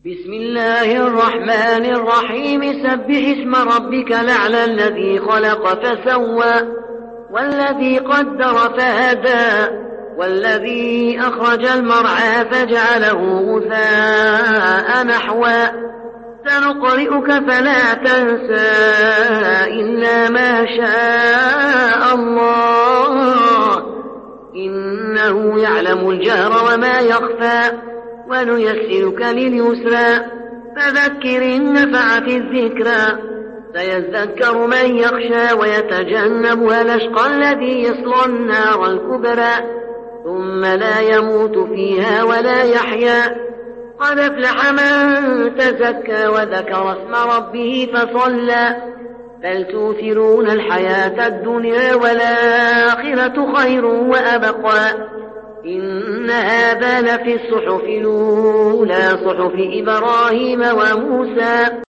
بسم الله الرحمن الرحيم سبح اسم ربك الأعلى الذي خلق فسوى والذي قدر فهدى والذي أخرج المرعى فجعله غثاء نحوا سنقرئك فلا تنسى إلا ما شاء الله إنه يعلم الجهر وما يخفى ونيسرك لليسرى فذكر إن نفعت الذكرى سيذكر من يخشى ويتجنبها الأشقى الذي يصلى النار الكبرى ثم لا يموت فيها ولا يحيا قد أفلح من تزكى وذكر اسم ربه فصلى بل توثرون الحياة الدنيا والآخرة خير وأبقى إن هذا لفي الصحف الأولى صحف إبراهيم وموسى